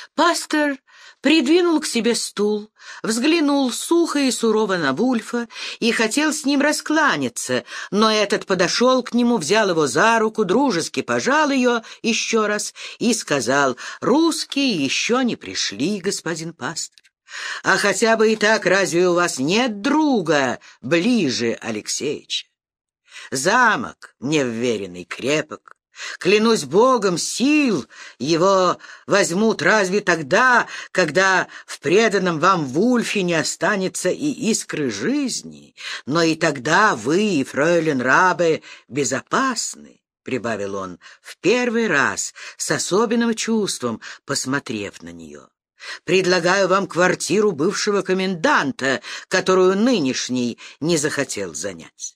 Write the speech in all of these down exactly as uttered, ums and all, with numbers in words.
Пастор придвинул к себе стул, взглянул сухо и сурово на Вульфа и хотел с ним раскланяться, но этот подошел к нему, взял его за руку, дружески пожал ее еще раз и сказал: «Русские еще не пришли, господин пастор. А хотя бы и так, разве у вас нет друга ближе Алексеича? Замок мне вверенный крепок. Клянусь Богом, сил его возьмут разве тогда, когда в преданном вам Вульфе не останется и искры жизни, но и тогда вы и фройлен Рабе безопасны», — прибавил он в первый раз с особенным чувством, посмотрев на нее. «Предлагаю вам квартиру бывшего коменданта, которую нынешний не захотел занять».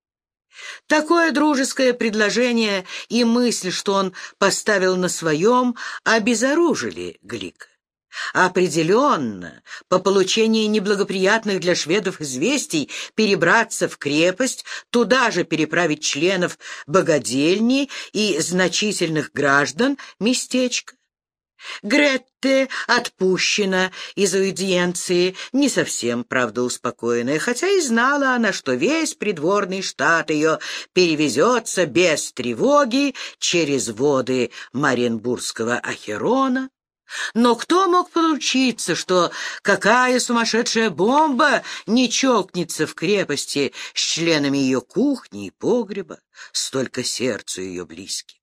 Такое дружеское предложение и мысль, что он поставил на своем, обезоружили Глика. Определенно, по получении неблагоприятных для шведов известий перебраться в крепость, туда же переправить членов богадельни и значительных граждан местечка. Гретте отпущена из аудиенции, не совсем, правда, успокоенная, хотя и знала она, что весь придворный штат ее перевезется без тревоги через воды Маренбургского Ахерона. Но кто мог поручиться, что какая сумасшедшая бомба не чокнется в крепости с членами ее кухни и погреба, столько сердцу ее близкими?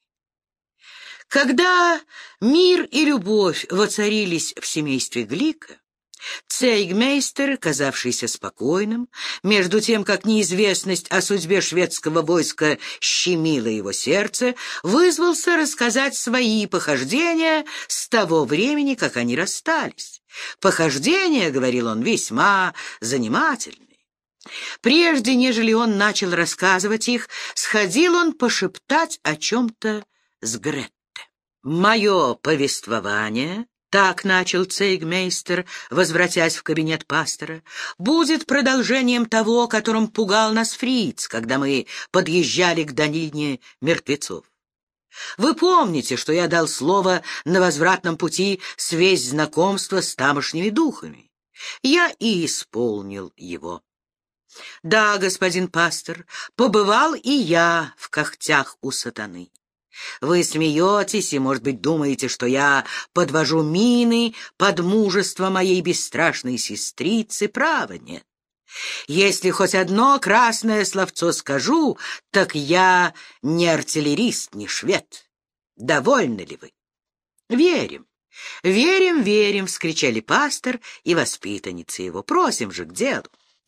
Когда мир и любовь воцарились в семействе Глика, цейгмейстер, казавшийся спокойным, между тем, как неизвестность о судьбе шведского войска щемила его сердце, вызвался рассказать свои похождения с того времени, как они расстались. Похождения, — говорил он, — весьма занимательные. Прежде, нежели он начал рассказывать их, сходил он пошептать о чем-то с Гретте. «Мое повествование, — так начал цейгмейстер, возвратясь в кабинет пастора, — будет продолжением того, которым пугал нас фриц, когда мы подъезжали к долине мертвецов. Вы помните, что я дал слово на возвратном пути свесть знакомства с тамошними духами. Я и исполнил его. Да, господин пастор, побывал и я в когтях у сатаны. Вы смеетесь и, может быть, думаете, что я подвожу мины под мужество моей бесстрашной сестрицы. Право нет. Если хоть одно красное словцо скажу, так я не артиллерист, не швед. Довольны ли вы? Верим. «Верим, верим!» — вскричали пастор и воспитанницы его. «Просим же к делу!»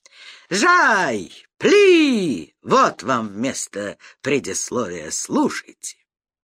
«Жай! Пли! Вот вам вместо предисловия, слушайте!»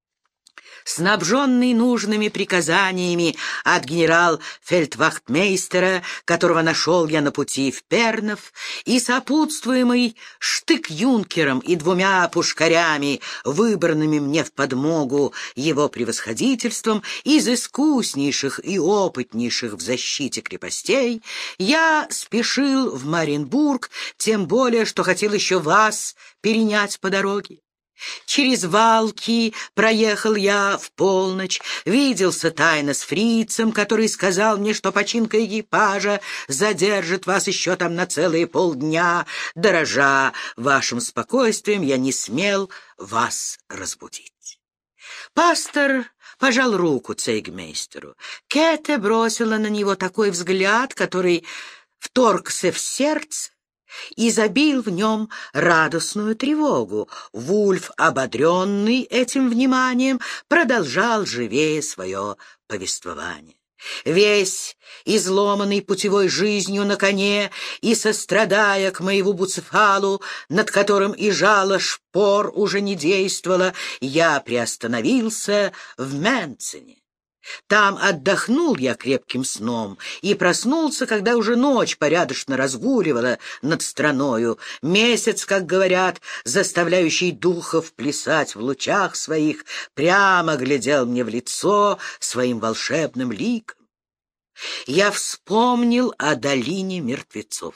Снабженный нужными приказаниями от генерал-фельдвахтмейстера, которого нашел я на пути в Пернов, и сопутствуемый штык-юнкером и двумя пушкарями, выбранными мне в подмогу его превосходительством, из искуснейших и опытнейших в защите крепостей, я спешил в Маренбург, тем более, что хотел еще вас перенять по дороге. Через Валки проехал я в полночь, виделся тайно с фрицем, который сказал мне, что починка экипажа задержит вас еще там на целые полдня. Дорожа вашим спокойствием, я не смел вас разбудить. Пастор пожал руку цейгмейстеру. Кэте бросила на него такой взгляд, который вторгся в сердце и забил в нем радостную тревогу. Вульф, ободренный этим вниманием, продолжал живее свое повествование. Весь изломанный путевой жизнью на коне и сострадая к моему Буцефалу, над которым и жало шпор уже не действовало, я приостановился в Менцине. Там отдохнул я крепким сном и проснулся, когда уже ночь порядочно разгуливала над страною. Месяц, как говорят, заставляющий духов плясать в лучах своих, прямо глядел мне в лицо своим волшебным ликом. Я вспомнил о долине мертвецов.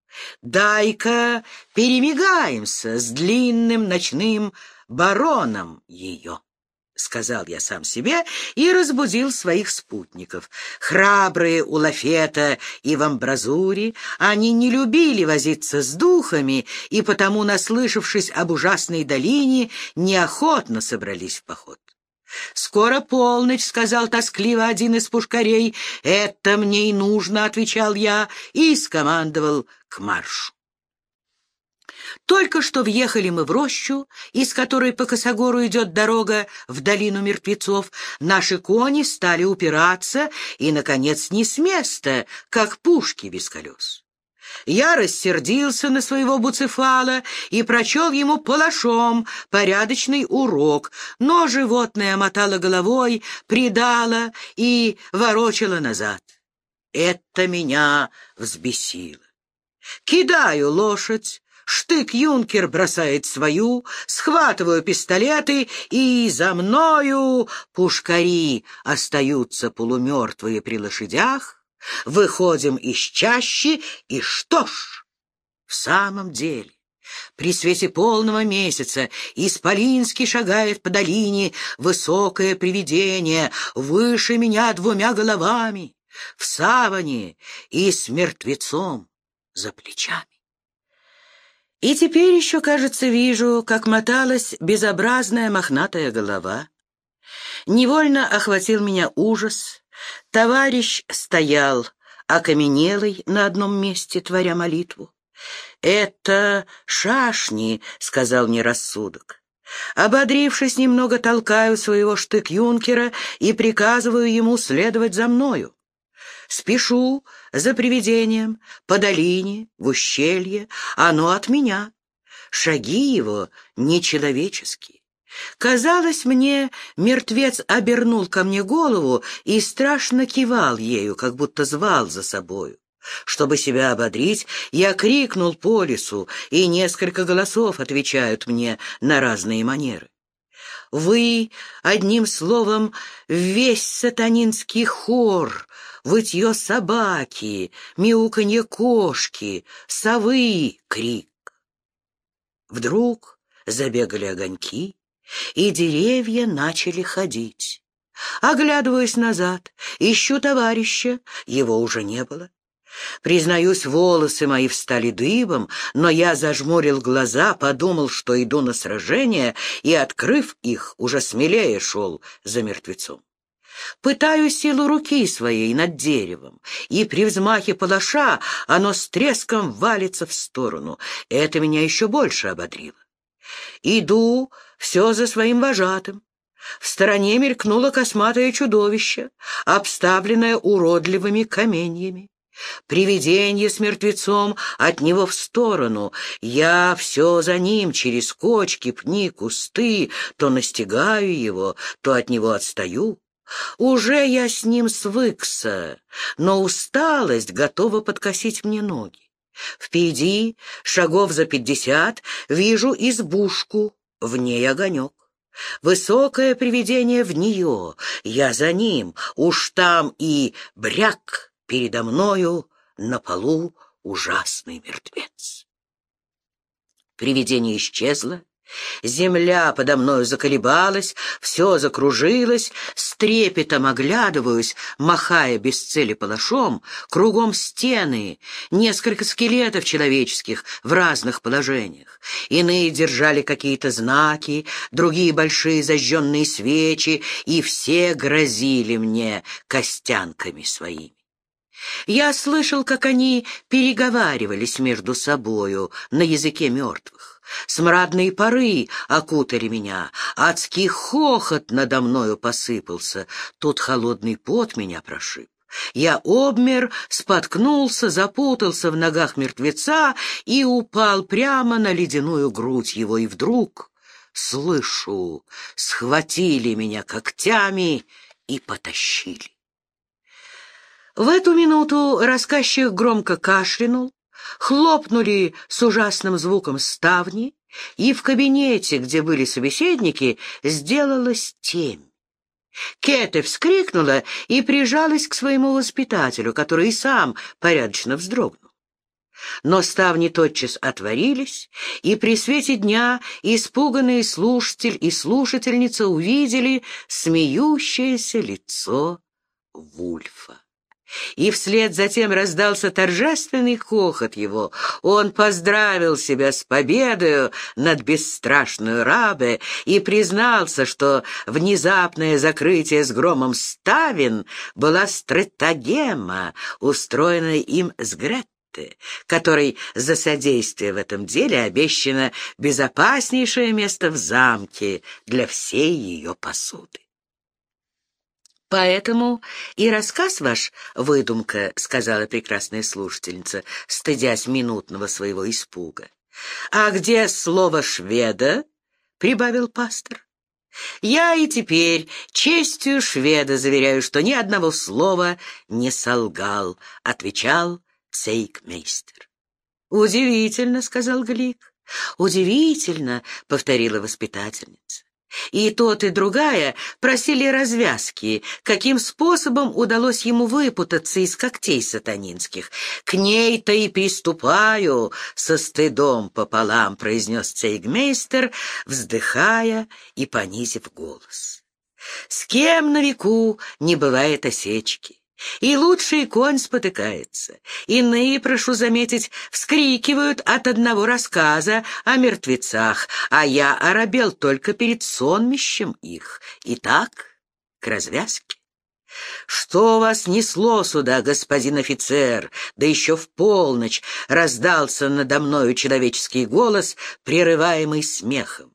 Дай-ка перемигаемся с длинным ночным бароном ее. — сказал я сам себе и разбудил своих спутников. Храбрые у Лафета и в амбразуре, они не любили возиться с духами, и потому, наслышавшись об ужасной долине, неохотно собрались в поход. «Скоро полночь», — сказал тоскливо один из пушкарей. «Это мне и нужно», — отвечал я и скомандовал к маршу. Только что въехали мы в рощу, из которой по косогору идет дорога в долину мертвецов. Наши кони стали упираться и, наконец, не с места, как пушки без колес. Я рассердился на своего Буцефала и прочел ему палашом порядочный урок, но животное мотало головой, придало и ворочало назад. Это меня взбесило. Кидаю лошадь, штык-юнкер бросает свою, схватываю пистолеты, и за мною пушкари остаются полумертвые при лошадях. Выходим из чащи, и что ж, в самом деле, при свете полного месяца исполински шагает по долине высокое привидение, выше меня двумя головами, в саване и с мертвецом за плечами. И теперь еще, кажется, вижу, как моталась безобразная мохнатая голова. Невольно охватил меня ужас. Товарищ стоял, окаменелый на одном месте, творя молитву. «Это шашни», — сказал мне рассудок. Ободрившись немного, толкаю своего штык-юнкера и приказываю ему следовать за мною. Спешу за привидением по долине, в ущелье, оно от меня. Шаги его нечеловеческие. Казалось мне, мертвец обернул ко мне голову и страшно кивал ею, как будто звал за собою. Чтобы себя ободрить, я крикнул по лесу, и несколько голосов отвечают мне на разные манеры. Вы, одним словом, весь сатанинский хор, вытье собаки, мяуканье кошки, совы, крик. Вдруг забегали огоньки, и деревья начали ходить. Оглядываясь назад, ищу товарища, его уже не было. Признаюсь, волосы мои встали дыбом, но я зажмурил глаза, подумал, что иду на сражение, и, открыв их, уже смелее шел за мертвецом. Пытаю силу руки своей над деревом, и при взмахе палаша оно с треском валится в сторону. Это меня еще больше ободрило. Иду все за своим вожатым. В стороне мелькнуло косматое чудовище, обставленное уродливыми каменьями. Привидение с мертвецом от него в сторону. Я все за ним, через кочки, пни, кусты, то настигаю его, то от него отстаю. Уже я с ним свыкся, но усталость готова подкосить мне ноги. Впереди, шагов за пятьдесят, вижу избушку, в ней огонек. Высокое привидение в нее, я за ним, уж там и бряк передо мною на полу ужасный мертвец. Привидение исчезло. Земля подо мною заколебалась, все закружилось, с трепетом оглядываюсь, махая без цели палашом, кругом стены, несколько скелетов человеческих в разных положениях. Иные держали какие-то знаки, другие большие зажженные свечи, и все грозили мне костянками своими. Я слышал, как они переговаривались между собою на языке мертвых. Смрадные пары окутали меня, адский хохот надо мною посыпался, тут холодный пот меня прошиб. Я обмер, споткнулся, запутался в ногах мертвеца и упал прямо на ледяную грудь его, и вдруг, слышу, схватили меня когтями и потащили. В эту минуту рассказчик громко кашлянул, хлопнули с ужасным звуком ставни, и в кабинете, где были собеседники, сделалась темь. Кете вскрикнула и прижалась к своему воспитателю, который и сам порядочно вздрогнул. Но ставни тотчас отворились, и при свете дня испуганный слушатель и слушательница увидели смеющееся лицо Вульфа. И вслед затем раздался торжественный хохот его. Он поздравил себя с победою над бесстрашную Рабе и признался, что внезапное закрытие с громом ставен была стратагема, устроенная им с Гретте, которой за содействие в этом деле обещано безопаснейшее место в замке для всей ее посуды. «Поэтому и рассказ ваш — выдумка», — сказала прекрасная слушательница, стыдясь минутного своего испуга. «А где слово «шведа»?» — прибавил пастор. «Я и теперь честью шведа заверяю, что ни одного слова не солгал», — отвечал цейгмейстер. «Удивительно», — сказал Глик. «Удивительно», — повторила воспитательница. И тот, и другая просили развязки, каким способом удалось ему выпутаться из когтей сатанинских. «К ней-то и приступаю со стыдом пополам», — произнес цейгмейстер, вздыхая и понизив голос. «С кем на веку не бывает осечки? И лучший конь спотыкается. Иные, прошу заметить, вскрикивают от одного рассказа о мертвецах, а я оробел только перед сонмищем их. Итак, к развязке. Что вас несло сюда, господин офицер? Да еще в полночь раздался надо мною человеческий голос, прерываемый смехом.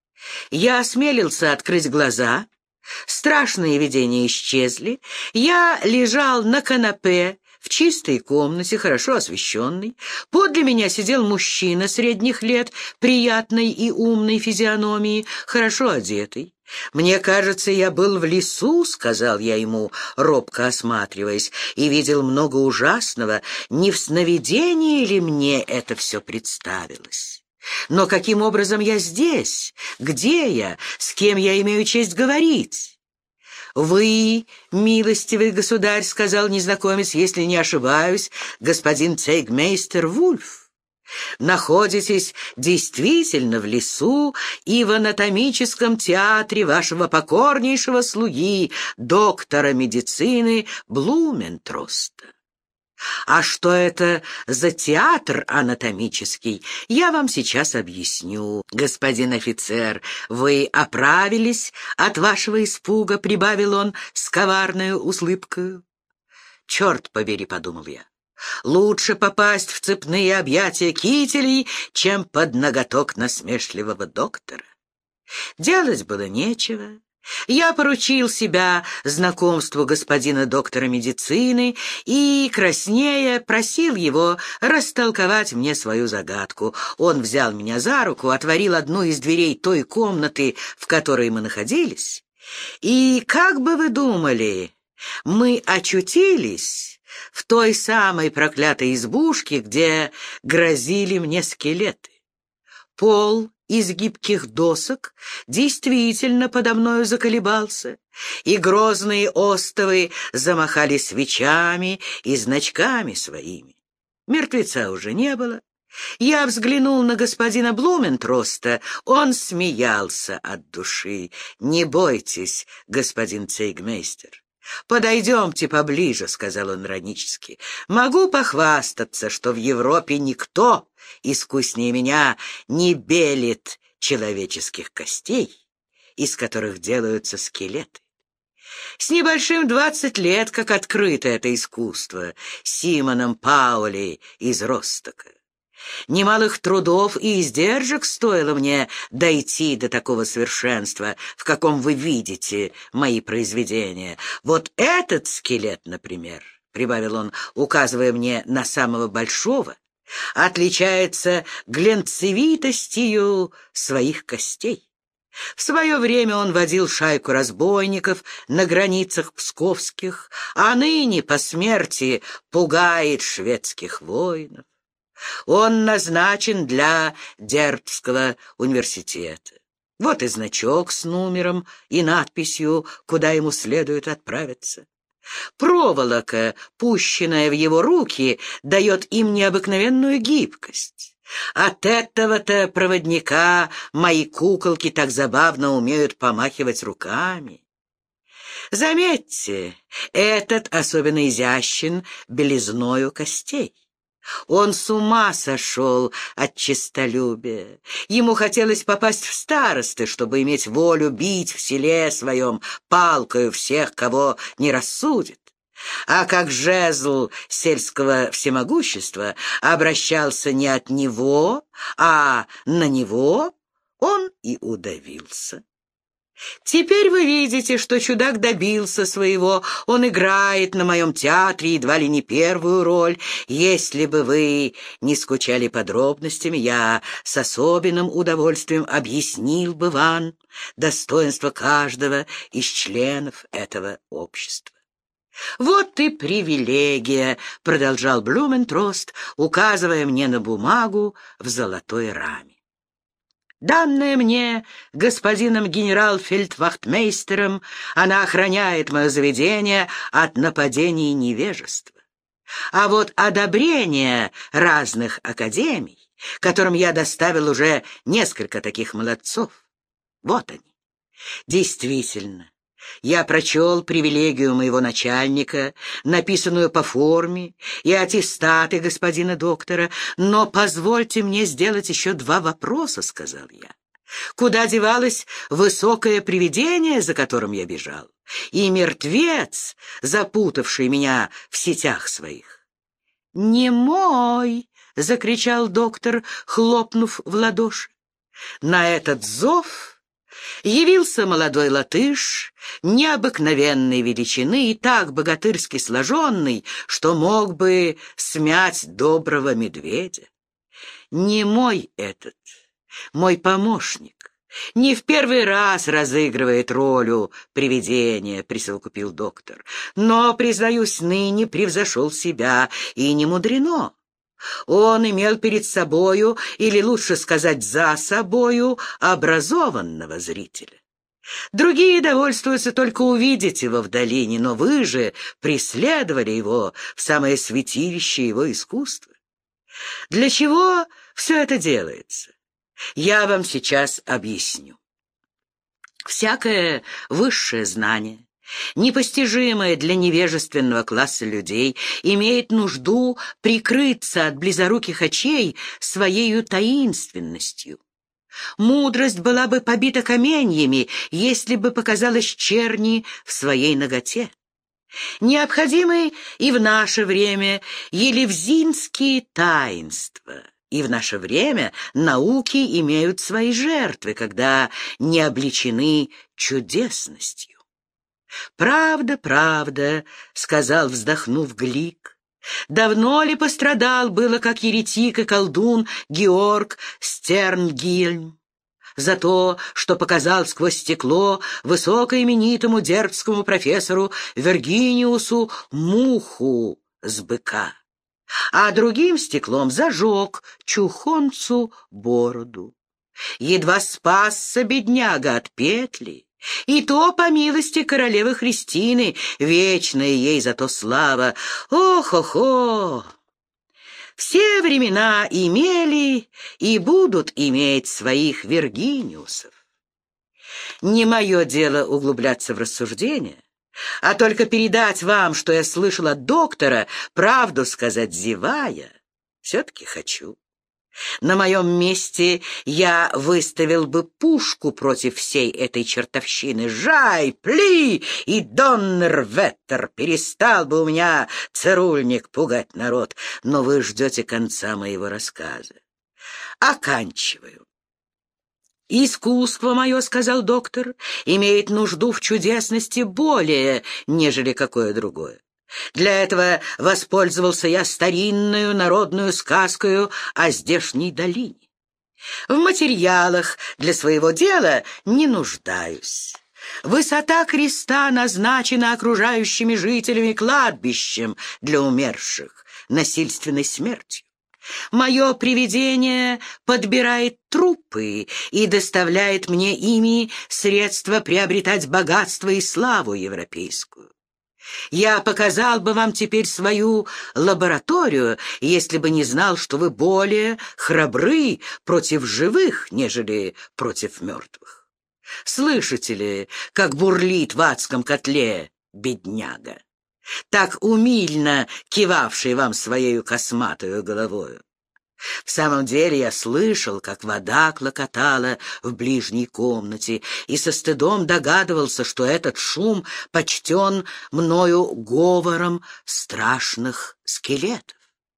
Я осмелился открыть глаза. Страшные видения исчезли. Я лежал на канапе в чистой комнате, хорошо освещенной. Подле меня сидел мужчина средних лет, приятной и умной физиономии, хорошо одетый. «Мне кажется, я был в лесу», — сказал я ему, робко осматриваясь, «и видел много ужасного. Не в сновидении ли мне это все представилось? Но каким образом я здесь? Где я? С кем я имею честь говорить?» «Вы, милостивый государь, — сказал незнакомец, — если не ошибаюсь, господин цейгмейстер Вульф, находитесь действительно в лесу и в анатомическом театре вашего покорнейшего слуги, доктора медицины Блументроста. А что это за театр анатомический, я вам сейчас объясню. Господин офицер, вы оправились от вашего испуга, — прибавил он с коварной улыбкою. «Черт побери», — подумал я, — «лучше попасть в цепные объятия кителей, чем под ноготок насмешливого доктора». Делать было нечего. Я поручил себя знакомству господина доктора медицины и, краснея, просил его растолковать мне свою загадку. Он взял меня за руку, отворил одну из дверей той комнаты, в которой мы находились, и, как бы вы думали, мы очутились в той самой проклятой избушке, где грозили мне скелеты. Пол из гибких досок действительно подо мною заколебался, и грозные остовы замахали свечами и значками своими. Мертвеца уже не было. Я взглянул на господина Блументроста, он смеялся от души. «Не бойтесь, господин цейгмейстер. «Подойдемте поближе», — сказал он иронически. «Могу похвастаться, что в Европе никто искуснее меня не белит человеческих костей, из которых делаются скелеты. С небольшим двадцать лет, как открыто это искусство Симоном Паули из Ростока. Немалых трудов и издержек стоило мне дойти до такого совершенства, в каком вы видите мои произведения. Вот этот скелет, например, — прибавил он, указывая мне на самого большого, — отличается глянцевитостью своих костей. В свое время он водил шайку разбойников на границах псковских, а ныне по смерти пугает шведских воинов. Он назначен для Дербского университета. Вот и значок с номером и надписью, куда ему следует отправиться. Проволока, пущенная в его руки, дает им необыкновенную гибкость. От этого-то проводника мои куколки так забавно умеют помахивать руками. Заметьте, этот особенно изящен белизною костей. Он с ума сошел от честолюбия. Ему хотелось попасть в старосты, чтобы иметь волю бить в селе своем палкою всех, кого не рассудит. А как жезл сельского всемогущества обращался не от него, а на него, он и удавился. Теперь вы видите, что чудак добился своего. Он играет на моем театре едва ли не первую роль. Если бы вы не скучали подробностями, я с особенным удовольствием объяснил бы вам достоинство каждого из членов этого общества. «Вот и привилегия», — продолжал Блюментрост, указывая мне на бумагу в золотой раме. «Данная мне господином генерал-фельдвахтмейстером, она охраняет мое заведение от нападений невежества. А вот одобрение разных академий, которым я доставил уже несколько таких молодцов, вот они. Действительно, я прочел привилегию моего начальника, написанную по форме, и аттестаты господина доктора, но позвольте мне сделать еще два вопроса, — сказал я. Куда девалось высокое привидение, за которым я бежал, и мертвец, запутавший меня в сетях своих? — Не мой! — закричал доктор, хлопнув в ладоши. На этот зов явился молодой латыш, необыкновенной величины и так богатырски сложенный, что мог бы смять доброго медведя. Не мой этот, мой помощник, не в первый раз разыгрывает роль привидения, — присовокупил доктор, — но, признаюсь, ныне превзошел себя, и не мудрено. Он имел перед собою, или лучше сказать за собою, образованного зрителя. Другие довольствуются только увидеть его в долине, но вы же преследовали его в самое святилище его искусства. Для чего все это делается? Я вам сейчас объясню. Всякое высшее знание, непостижимое для невежественного класса людей, имеет нужду прикрыться от близоруких очей своею таинственностью. Мудрость была бы побита каменьями, если бы показалась черни в своей наготе. Необходимы и в наше время елевзинские таинства, и в наше время науки имеют свои жертвы, когда не обличены чудесностью. «Правда, правда», — сказал, вздохнув, Глик. «Давно ли пострадал было, как еретик и колдун, Георг Стернгильм за то, что показал сквозь стекло высокоименитому дербскому профессору Виргиниусу муху с быка, а другим стеклом зажег чухонцу бороду? Едва спасся бедняга от петли, и то по милости королевы Христины, вечная ей зато слава. Ох-охо! Все времена имели и будут иметь своих Виргиниусов. Не мое дело углубляться в рассуждения, а только передать вам, что я слышал от доктора, правду сказать зевая, все-таки хочу. На моем месте я выставил бы пушку против всей этой чертовщины. Жай, пли и доннерветтер, перестал бы у меня цирульник пугать народ. Но вы ждете конца моего рассказа. Оканчиваю. «Искусство мое, — сказал доктор, — имеет нужду в чудесности более, нежели какое другое. Для этого воспользовался я старинную народную сказкою о здешней долине. В материалах для своего дела не нуждаюсь. Высота креста назначена окружающими жителями кладбищем для умерших насильственной смертью. Мое привидение подбирает трупы и доставляет мне ими средства приобретать богатство и славу европейскую. Я показал бы вам теперь свою лабораторию, если бы не знал, что вы более храбры против живых, нежели против мертвых. Слышите ли, как бурлит в адском котле бедняга, так умильно кивавший вам своею косматою головою? В самом деле я слышал, как вода клокотала в ближней комнате, и со стыдом догадывался, что этот шум почтен мною говором страшных скелетов.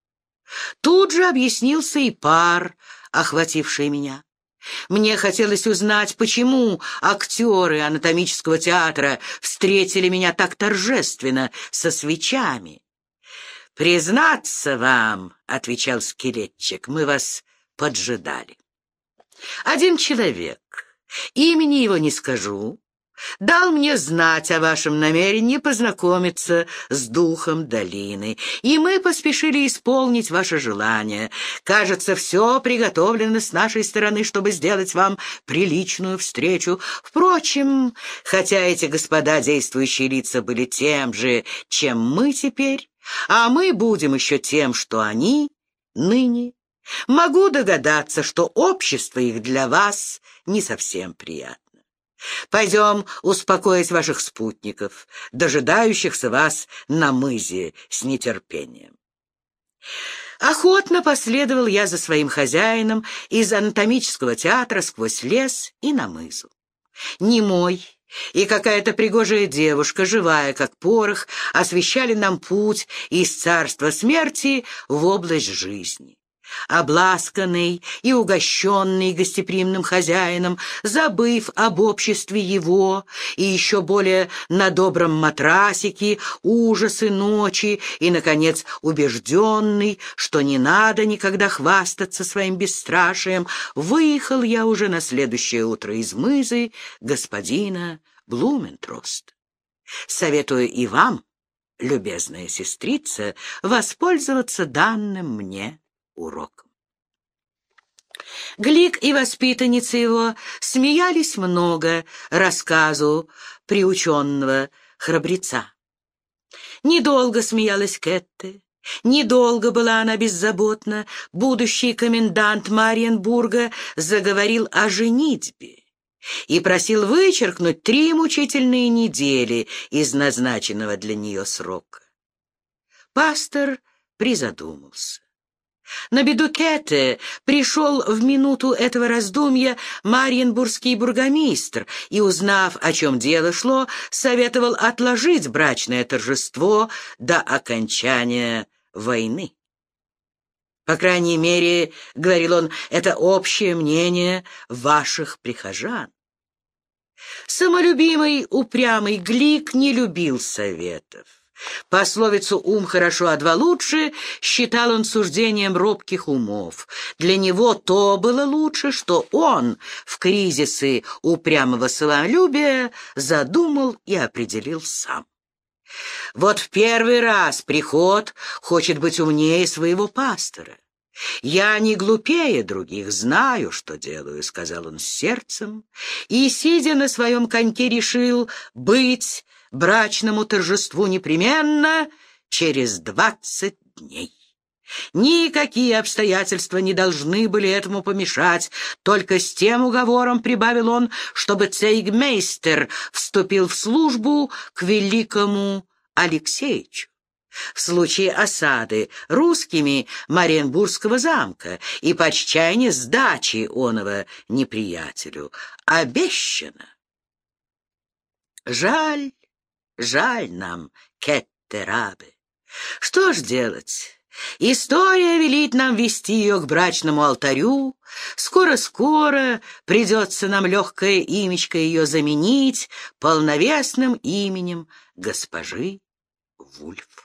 Тут же объяснился и пар, охвативший меня. Мне хотелось узнать, почему актеры анатомического театра встретили меня так торжественно, со свечами. «Признаться вам, — отвечал скелетчик, — мы вас поджидали. Один человек, имени его не скажу, дал мне знать о вашем намерении познакомиться с духом долины, и мы поспешили исполнить ваше желание. Кажется, все приготовлено с нашей стороны, чтобы сделать вам приличную встречу. Впрочем, хотя эти господа действующие лица были тем же, чем мы теперь, а мы будем еще тем, что они ныне, могу догадаться, что общество их для вас не совсем приятно. Пойдем успокоить ваших спутников, дожидающихся вас на мызе с нетерпением». Охотно последовал я за своим хозяином из анатомического театра сквозь лес и на мызу. Немой и какая-то пригожая девушка, живая как порох, освещали нам путь из царства смерти в область жизни. Обласканный и угощенный гостеприимным хозяином, забыв об обществе его и еще более на добром матрасике, ужасы ночи и, наконец, убежденный, что не надо никогда хвастаться своим бесстрашием, выехал я уже на следующее утро из мызы господина Блументроста. Советую и вам, любезная сестрица, воспользоваться данным мне уроком. Глик и воспитанницы его смеялись много рассказу приученного храбреца. Недолго смеялась Кетте, недолго была она беззаботна. Будущий комендант Мариенбурга заговорил о женитьбе и просил вычеркнуть три мучительные недели из назначенного для нее срока. Пастор призадумался. На беду Кетте пришел в минуту этого раздумья мариенбургский бургомистр и, узнав, о чем дело шло, советовал отложить брачное торжество до окончания войны. «По крайней мере, — говорил он, — это общее мнение ваших прихожан». Самолюбимый, упрямый Глик не любил советов. Пословицу «ум хорошо, а два лучше» считал он суждением робких умов. Для него то было лучше, что он в кризисы упрямого самолюбия задумал и определил сам. Вот в первый раз приход хочет быть умнее своего пастора. «Я не глупее других, знаю, что делаю», — сказал он с сердцем, и, сидя на своем коньке, решил быть брачному торжеству непременно через двадцать дней. Никакие обстоятельства не должны были этому помешать, только с тем уговором, прибавил он, чтобы цейгмейстер вступил в службу к великому Алексеичу в случае осады русскими Мариенбургского замка и по чаяния сдачи оного неприятелю. Обещано. Жаль, жаль нам Кетте-Рабе. Что ж делать? История велит нам вести ее к брачному алтарю. Скоро-скоро придется нам легкое имечко ее заменить полновесным именем госпожи Вульф.